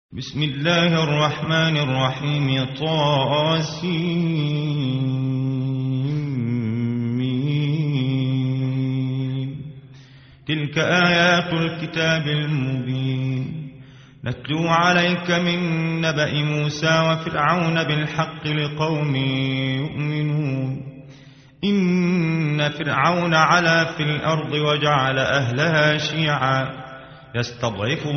بسم الله الرحمن الرحيم طاسم. تلك آيات الكتاب المبين نتلو عليك من نبأ موسى وفرعون بالحق لقوم يؤمنون. إن فرعون علا في الأرض وجعل أهلها شيعا يستضعف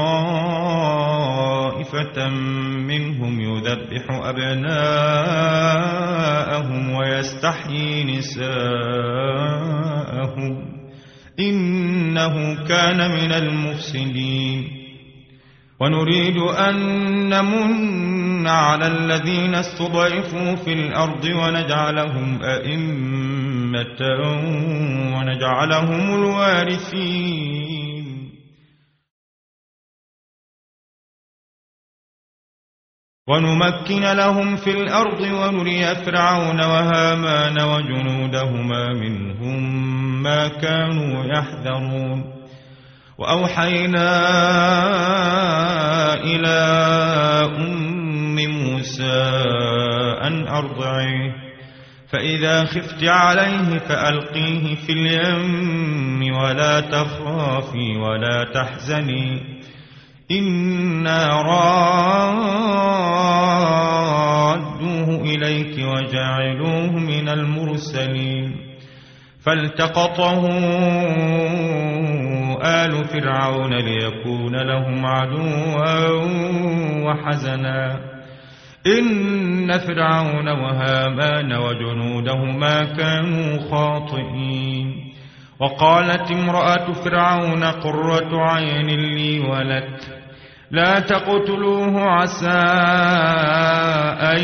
طائفة منهم يذبح أبناءهم ويستحيي نساءهم إنه كان من المفسدين. ونريد أن نمن على الذين استضعفوا في الأرض ونجعلهم أئمة ونجعلهم الوارثين ونمكن لهم في الأرض ونري فرعون وهامان وجنودهما منهم ما كانوا يحذرون. وأوحينا إلى أم موسى أن أرضعيه فإذا خفت عليه فألقيه في اليم ولا تخافي ولا تحزني إنا رادوه إليك وجاعلوه من المرسلين. فالتقطه آل فرعون ليكون لهم عدوا وحزنا إن فرعون وهامان وجنودهما كانوا خاطئين. وقالت امرأة فرعون قرة عين لي ولك لا تقتلوه عسى أن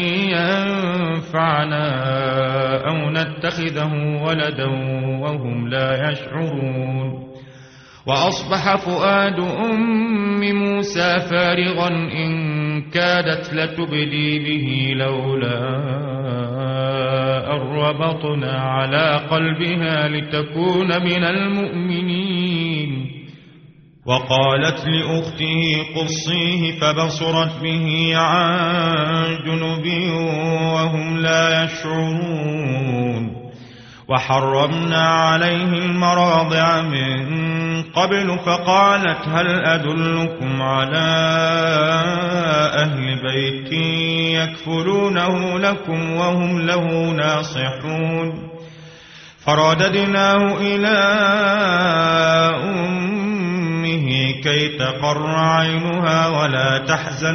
ينفعنا أو نتخذه ولدا وهم لا يشعرون. وأصبح فؤاد أم موسى فارغا إن كادت لتبدي به لولا أن ربطنا على قلبها لتكون من المؤمنين. وقالت لأخته قصيه فبصرت به عن جنب وهم لا يشعرون. وحرمنا عليه المراضع من قبل فقالت هل أدلكم على أهل بيت يكفلونه لكم وهم له ناصحون. فرددناه إلى أمه كي تقر عينها ولا تحزن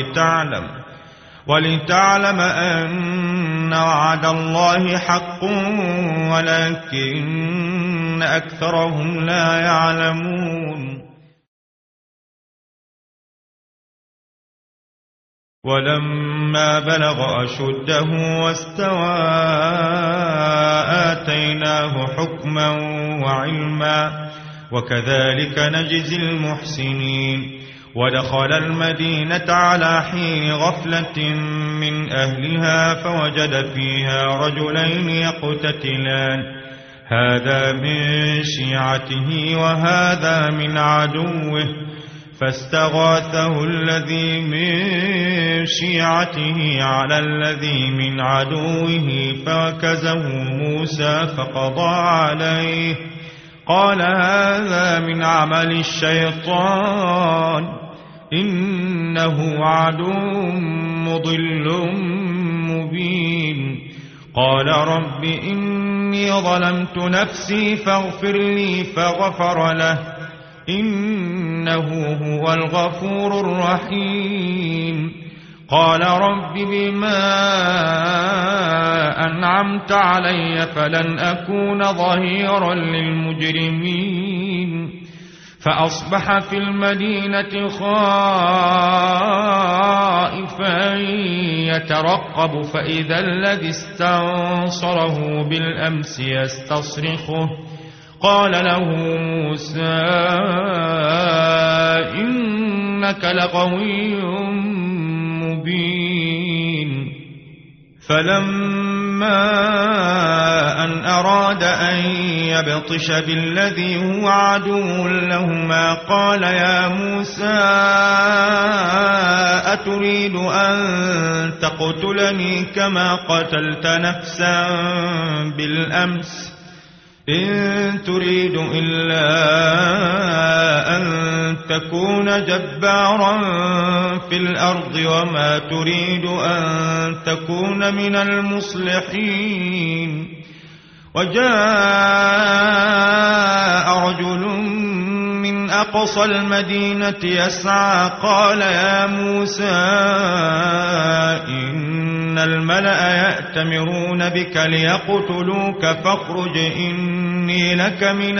ولتعلم أن وعد الله حق ولكن أكثرهم لا يعلمون. ولما بلغ أشده واستوى آتيناه حكما وعلما وكذلك نجزي المحسنين. ودخل المدينة على حين غفلة من أهلها فوجد فيها رجلين يقتتلان هذا من شيعته وهذا من عدوه فاستغاثه الذي من شيعته على الذي من عدوه فوكزه موسى فقضى عليه قال هذا من عمل الشيطان إنه عدو مضل مبين. قال رب إني ظلمت نفسي فاغفر لي فغفر له إنه هو الغفور الرحيم. قال رب بما أنعمت علي فلن أكون ظهيرا للمجرمين. فأصبح في المدينة خائفا يترقب فإذا الذي استنصره بالأمس يستصرخه قال له موسى إنك لغوي مبين. فلما أن أراد أن يبطش بالذي هو عدو لهما قال يا موسى أتريد أن تقتلني كما قتلت نفسا بالأمس إن تريد إلا أن تكون جبارا في الأرض وما تريد أن تكون من المصلحين وجاء رجل من أقصى المدينة يسعى قال يا موسى إن الملأ يأتمرون بك ليقتلوك فاخرج إني لك من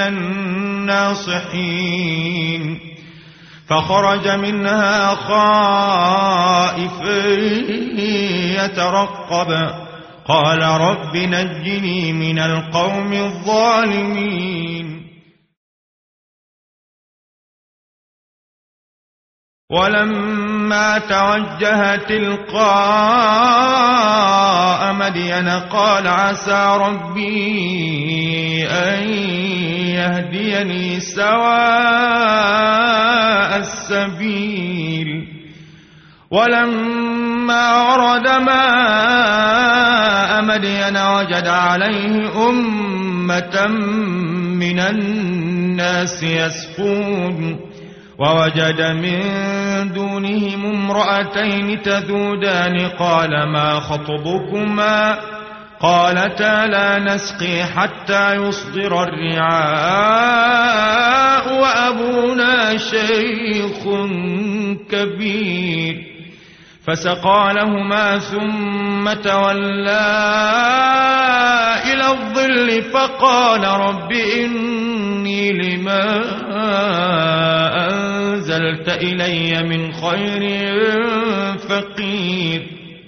الناصحين فخرج منها خائفا يترقب قال رب نجني من القوم الظالمين ولما توجه تلقاء مدين قال عسى ربي أن يهديني سواء السبيل ولما ورد ماء مدين وجد عليه أمة من الناس يسقون ووجد من دونهم امرأتين تذودان قال ما خطبكما قالتا لا نسقي حتى يصدر الرعاء وأبونا شيخ كبير فسقى لهما ثم تولى إلى الظل فقال رب إني لما أنزلت إلي من خير فقير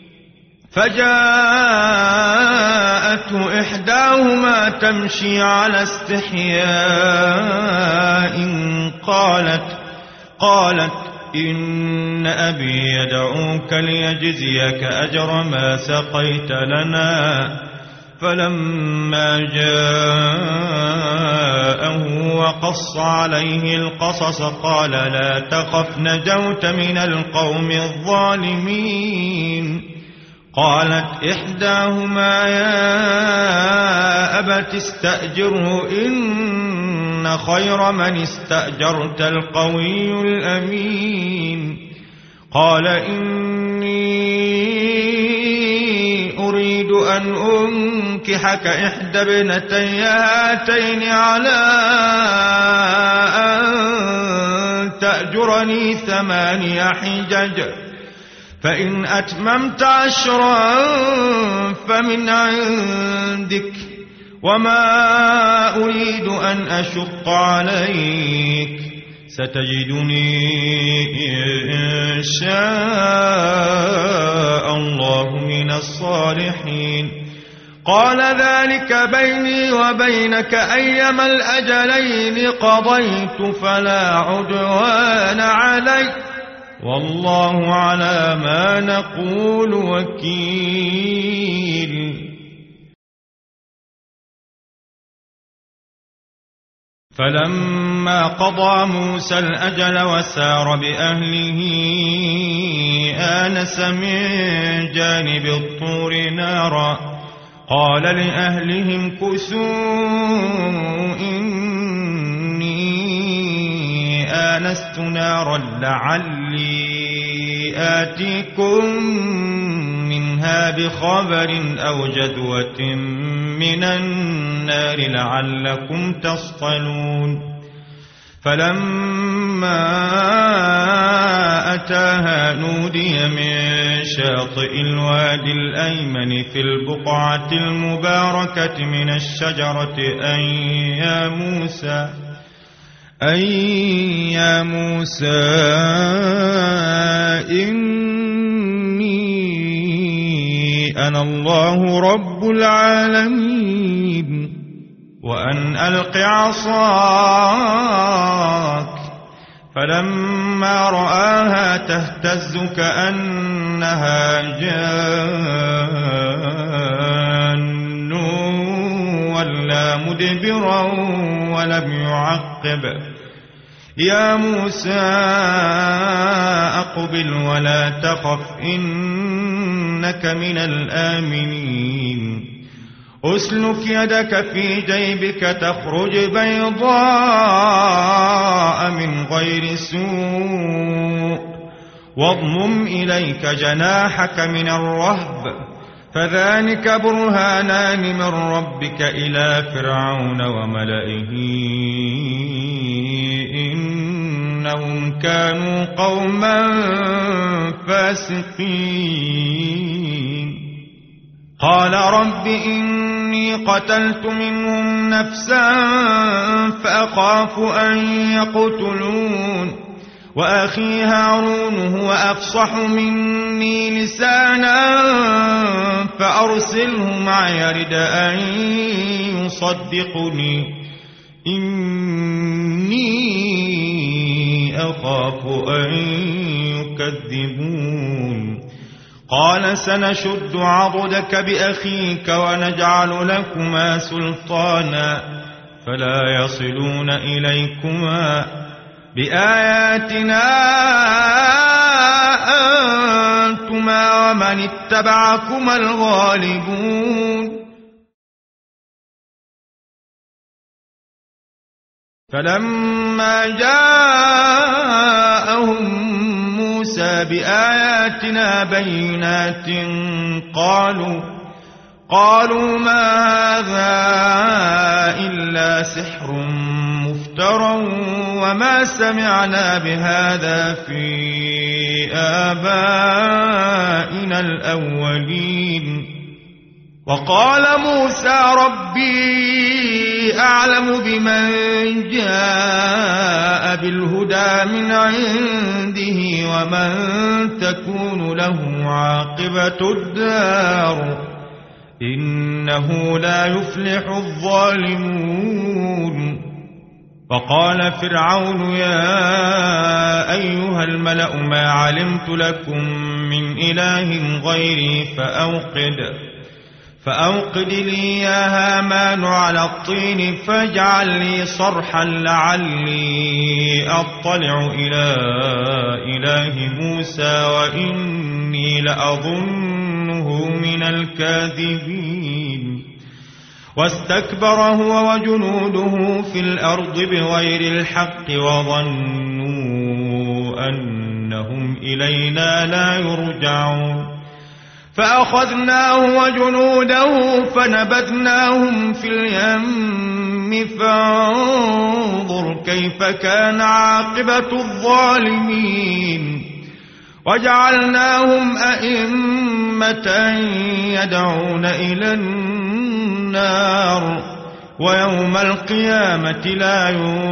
فجاءته إحداهما تمشي على استحياء قالت إن أبي يدعوك ليجزيك أجر ما سقيت لنا فلما جاءه وقص عليه القصص قال لا تخف نجوت من القوم الظالمين قالت إحداهما يا أبت استأجره إن خير من استأجرت القوي الأمين قال إني أريد أن أنكحك إحدى ابنتي هاتين على أن تأجرني 8 حجج فإن أتممت 10 فمن عندك وما أريد أن أشق عليك ستجدني إن شاء الله من الصالحين قال ذلك بيني وبينك أيما الأجلين قضيت فلا عدوان علي والله على ما نقول وكيل فلما قضى موسى الأجل وسار بأهله آنس من جانب الطور نارا قال لأهلهم كثوا إني آنست نارا لعلي آتيكم منها بخبر أو جذوة من النار لعلكم تصطلون فلما أتاها نودي من شاطئ الوادي الأيمن في البقعة المباركة من الشجرة أن يا موسى إني أنا الله رب العالمين وأن ألق عصاك فلما رآها تهتز كأنها جان ولا مدبرا ولم يعقب يا موسى أقبل ولا تخف إنك من الآمنين أسلك يدك في جيبك تخرج بيضاء من غير سوء واضمم إليك جناحك من الرهب فذلك برهانان من ربك إلى فرعون وملئه إنهم كانوا قوما فاسقين قال رب إني قتلت منهم نفسا فأخاف أن يقتلون وأخي هارون هو أفصح مني لسانا فأرسله معي يرد أن يصدقني إني أخاف أن يكذبون قال سنشد عضدك بأخيك ونجعل لكما سلطانا فلا يصلون إليكما بآياتنا أنتما ومن اتبعكما الغالبون فلما جاءهم موسى بآياتنا بينات قالوا ما هذا إلا سحر مفترى وما سمعنا بهذا في آبائنا الأولين وقال موسى ربي أعلم بمن جاء بالهدى من عنده ومن تكون له عاقبة الدار إنه لا يفلح الظالمون وقال فرعون يا أيها الملأ ما علمت لكم من إله غيري فأوقد لي يا هامان على الطين فاجعل لي صرحا لعلي أطلع إلى إله موسى وإني لأظنه من الكاذبين واستكبر هو وجنوده في الأرض بغير الحق وظنوا أنهم إلينا لا يرجعون فأخذناه وجنوده فنبذناهم في اليم فانظر كيف كان عاقبة الظالمين وجعلناهم أئمة يدعون إلى النار ويوم القيامة لا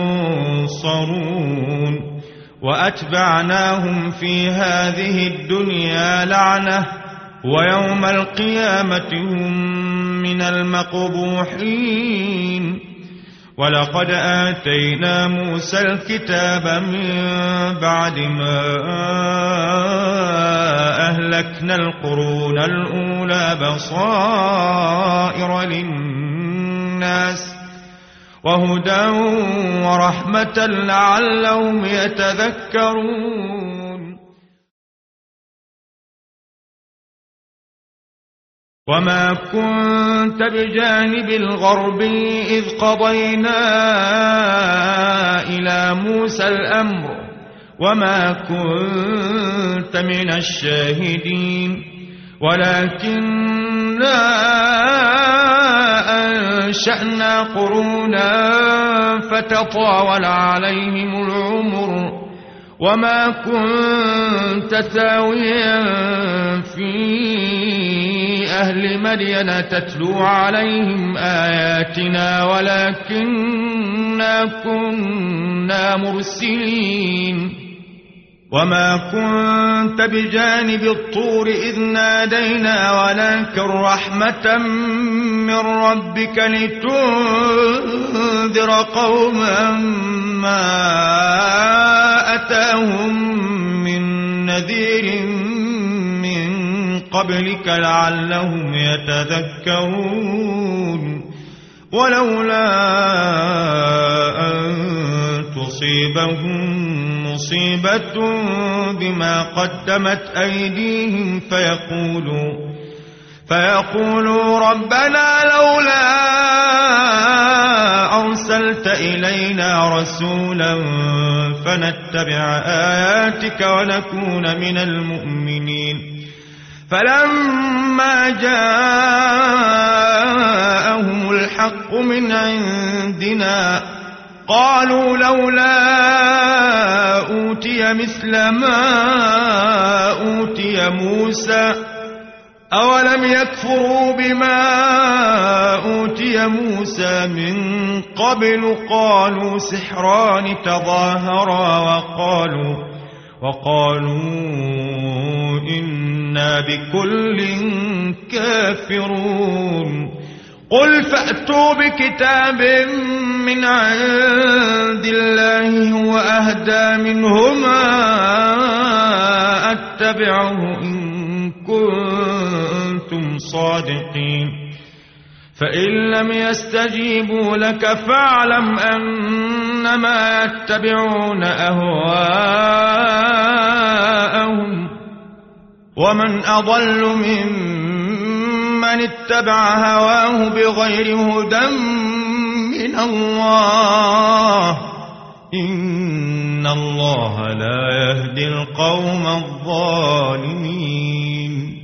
ينصرون وأتبعناهم في هذه الدنيا لعنة ويوم القيامة هم من المقبوحين ولقد آتينا موسى الكتاب من بعد ما أهلكنا القرون الأولى بصائر للناس وهدى ورحمة لعلهم يتذكرون وما كنت بجانب الغربي إذ قضينا إلى موسى الأمر وما كنت من الشاهدين ولكننا أنشأنا قرونا فتطاول عليهم العمر وما كنت ثاويا في أهل مدين تتلو عليهم آياتنا ولكننا كنا مرسلين وما كنت بجانب الطور إذ نادينا ولكن رحمة من ربك لتنذر قوما ما أتاهم من نذير من قبلك لعلهم يتذكرون ولولا أن تصيبهم مصيبة بما قدمت أيديهم فيقولوا ربنا لولا أرسلت إلينا رسولا فنتبع آياتك ونكون من المؤمنين. فلما جاءهم الحق من عندنا قالوا لولا أوتي مثل ما أوتي موسى أولم يكفروا بما أوتي موسى من قبل قالوا سحران تظاهرا وقالوا إنا بكل كافرون. قل فأتوا بكتاب من عند الله هو أهدى منهما أتبعه إن كنتم صادقين. فإن لم يستجيبوا لك فاعلم أنما يتبعون أهواءهم ومن أضل ممن اتبع هواه بغير هدى من الله إن الله لا يهدي القوم الظالمين.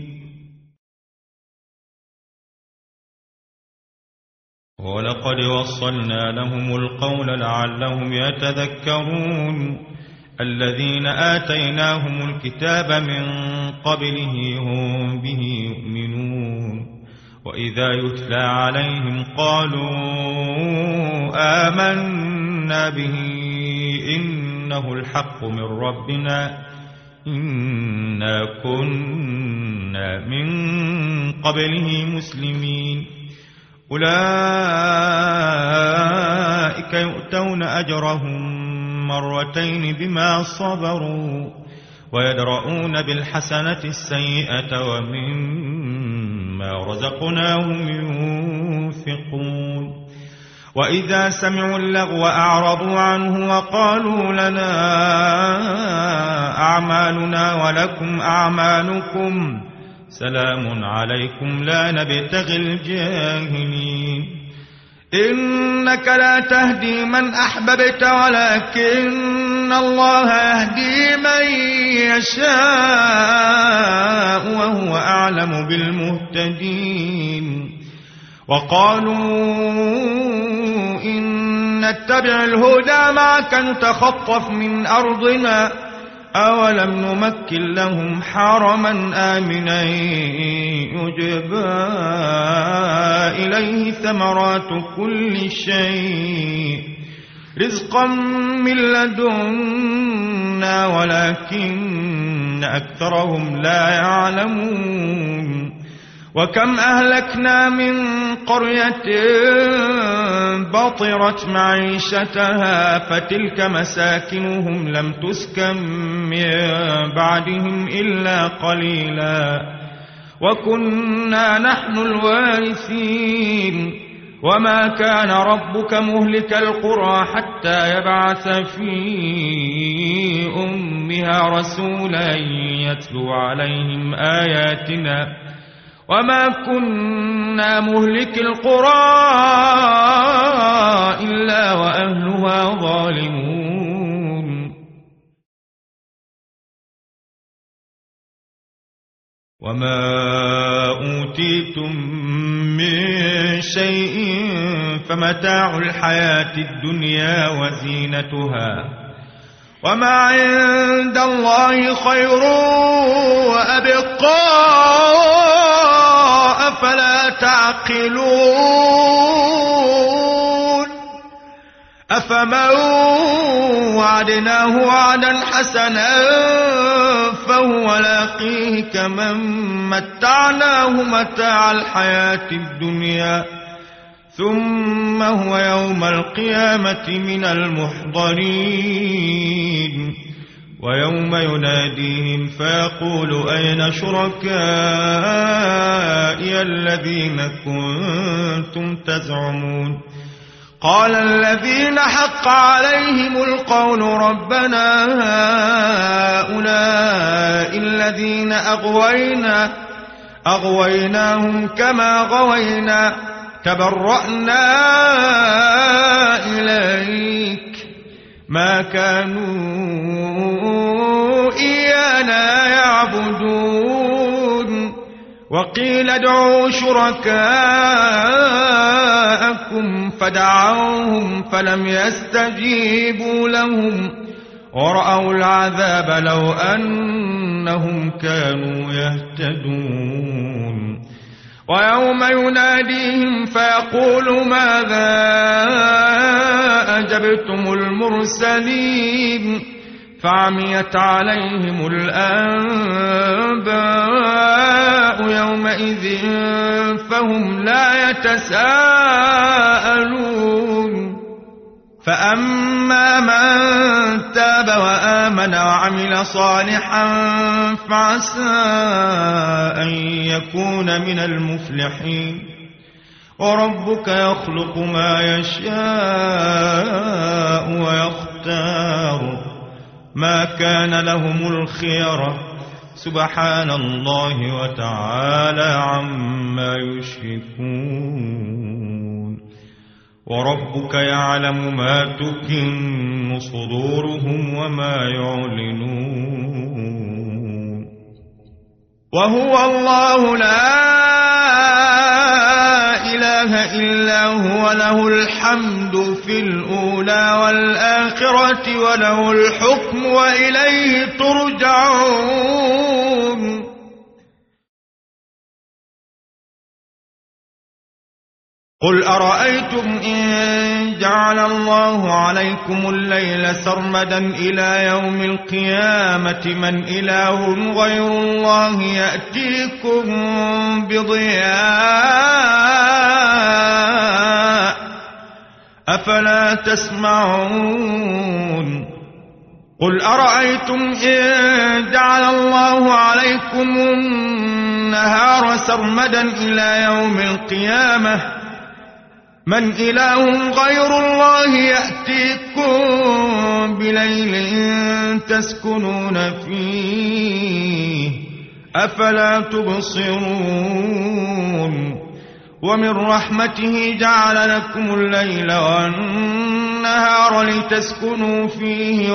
ولقد وصلنا لهم القول لعلهم يتذكرون. الذين آتيناهم الكتاب من قبله هم به يؤمنون وإذا يتلى عليهم قالوا آمنا به إنه الحق من ربنا إنا كنا من قبله مسلمين. أولئك يؤتون أجرهم مرتين بما صبروا ويدرؤون بالحسنة السيئة ومما رزقناهم ينفقون. وإذا سمعوا اللغو أعرضوا عنه وقالوا لنا أعمالنا ولكم أعمالكم سلام عليكم لا نبتغي الجاهلين. إنك لا تهدي من أحببت ولكن الله يهدي من يشاء وهو أعلم بالمهتدين. وقالوا إن نتبع الهدى معك نتخطف من أرضنا أولم نمكن لهم حرما آمنا يجبى إليه ثمرات كل شيء رزقا من لدنا ولكن أكثرهم لا يعلمون. وكم أهلكنا من قرية بطرت معيشتها فتلك مساكنهم لم تسكن من بعدهم إلا قليلا وكنا نحن الوارثين. وما كان ربك مهلك القرى حتى يبعث في أمها رسولا يتلو عليهم آياتنا وما كنا مهلك القرى إلا وأهلها ظالمون. وما أوتيتم من شيء فمتاع الحياة الدنيا وزينتها وما عند الله خير وأبقى أفلا تعقلون. أفمن وعدناه وعدا حسنا فهو لاقيه كمن متعناه متاع الحياة الدنيا ثم هو يوم القيامة من المحضرين. ويوم يناديهم فيقول أين شركائي الذين كنتم تزعمون قال الذين حق عليهم القول ربنا هؤلاء الذين أغويناهم كما غوينا تبرأنا إليك ما كانوا إيانا يعبدون وقيل ادعوا شركاءكم فدعوهم فلم يستجيبوا لهم ورأوا العذاب لو أنهم كانوا يهتدون ويوم يناديهم فيقول ماذا أجبتم المرسلين فعميت عليهم الأنباء يومئذ فهم لا يتساءلون فأما من تاب وآمن وعمل صالحا فعسى أن يكون من المفلحين وربك يخلق ما يشاء ويختار ما كان لهم الخيرة سبحان الله وتعالى عما يشركون وربك يعلم ما تكن صدورهم وما يعلنون وهو الله لا إله إلا هو له الحمد في الأولى والآخرة وله الحكم وإليه ترجعون قل أرأيتم إن جعل الله عليكم الليل سرمدا إلى يوم القيامة من إله غير الله يأتيكم بضياء أفلا تسمعون قل أرأيتم إن جعل الله عليكم النهار سرمدا إلى يوم القيامة من إله غير الله يأتيكم بليل تسكنون فيه أفلا تبصرون ومن رحمته جعل لكم الليل والنهار لتسكنوا فيه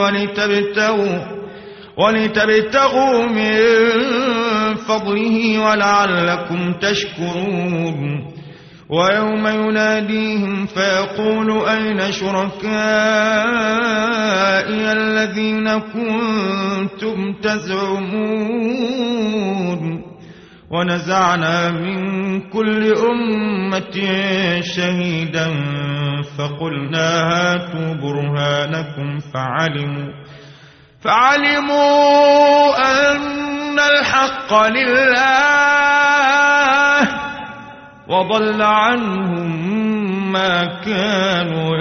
ولتبتغوا من فضله ولعلكم تشكرون ويوم يناديهم فيقول أين شركائي الذين كنتم تزعمون ونزعنا من كل أمة شهيدا فقلنا هاتوا برهانكم فعلموا أن الحق لله وضل عنهم ما كانوا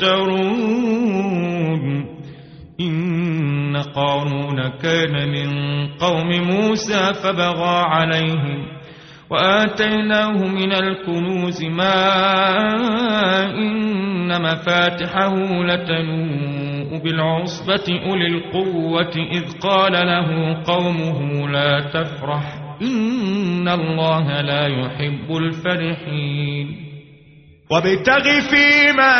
يفترون إن قارون كان من قوم موسى فبغى عليهم وآتيناه من الكنوز ما إن مفاتحه لتنوء بالعصبة أولي القوة إذ قال له قومه لا تفرح إن الله لا يحب الفرحين وابتغ فيما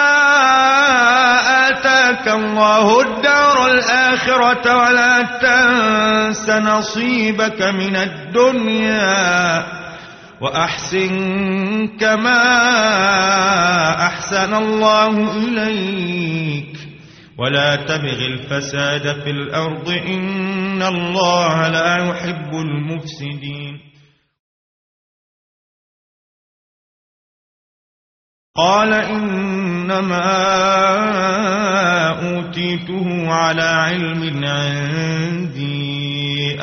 آتاك الله الدار الآخرة ولا تنس نصيبك من الدنيا وأحسن كما أحسن الله إليك ولا تبغ الفساد في الأرض إن الله لا يحب المفسدين قال إنما أوتيته على علم عندي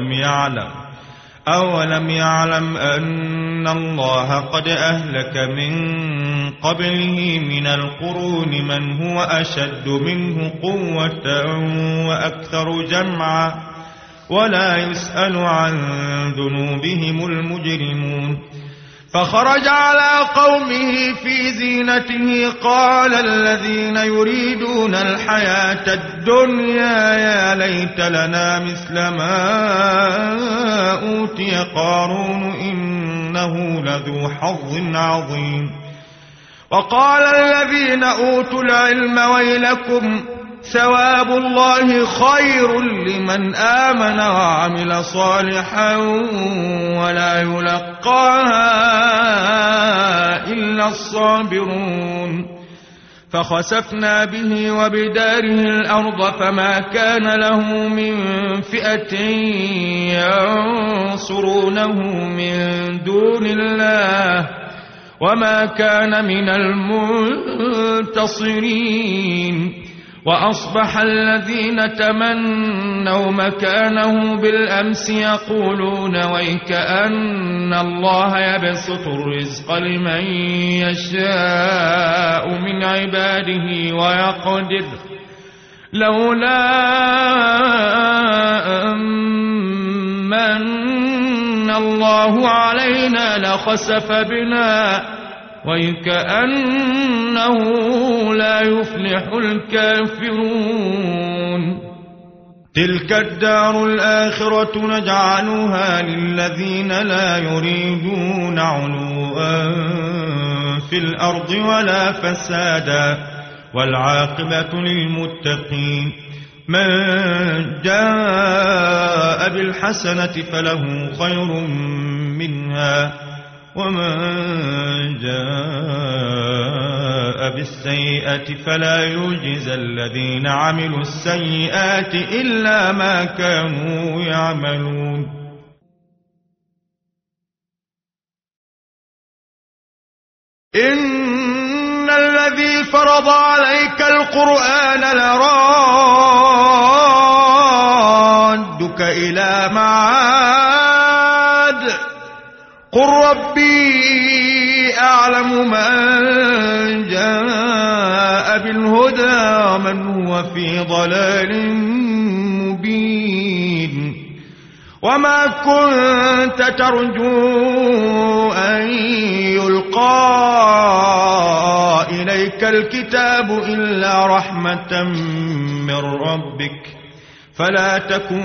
أولم يعلم أن الله قد أهلك من قبله من القرون من هو أشد منه قوة وأكثر جمعا ولا يسأل عن ذنوبهم المجرمون فخرج على قومه في زينته قال الذين يريدون الحياة الدنيا يا ليت لنا مثل ما أوتي قارون إنه لذو حظ عظيم. وقال الذين أوتوا العلم ويلكم ثواب الله خير لمن آمن وعمل صالحا ولا يلقاها إلا الصابرون. فخسفنا به وبداره الأرض فما كان له من فئة ينصرونه من دون الله وما كان من المنتصرين. وأصبح الذين تمنوا مكانه بالأمس يقولون ويكأن الله يبسط الرزق لمن يشاء من عباده ويقدر لولا أمن الله علينا لخسف بنا ويكأنه لا يفلح الكافرون. تلك الدار الآخرة نجعلها للذين لا يريدون علوا في الأرض ولا فسادا والعاقبة للمتقين. من جاء بالحسنة فله خير منها ومن جاء بالسيئة فلا يجزى الذين عملوا السيئات إلا ما كانوا يعملون. إن الذي فرض عليك القرآن لرادك إلى معاد قل ربي أعلم من جاء بالهدى ومن هو في ضلال مبين. وما كنت ترجو أن يلقى إليك الكتاب إلا رحمة من ربك فلا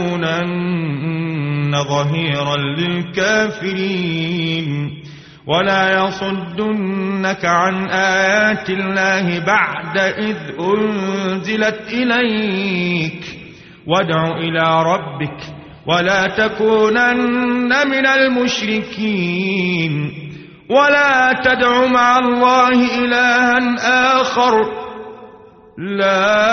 تكونن ظهيرا للكافرين. ولا يصدنك عن آيات الله بعد إذ أنزلت إليك وادع إلى ربك ولا تكونن من المشركين. ولا تدع مع الله إلها آخر لا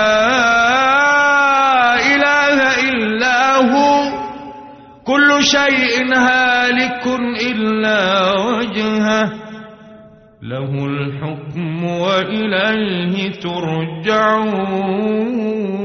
إله إلا هو كل شيء هالك إلا وجهه له الحكم وإليه ترجعون.